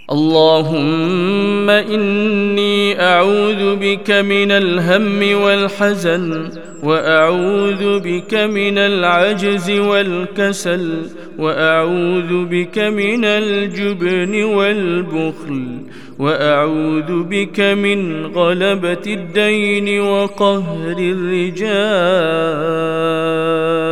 اللهم إني أعوذ بك من الهم والحزن، وأعوذ بك من العجز والكسل، وأعوذ بك من الجبن والبخل، وأعوذ بك من غلبة الدين وقهر الرجال.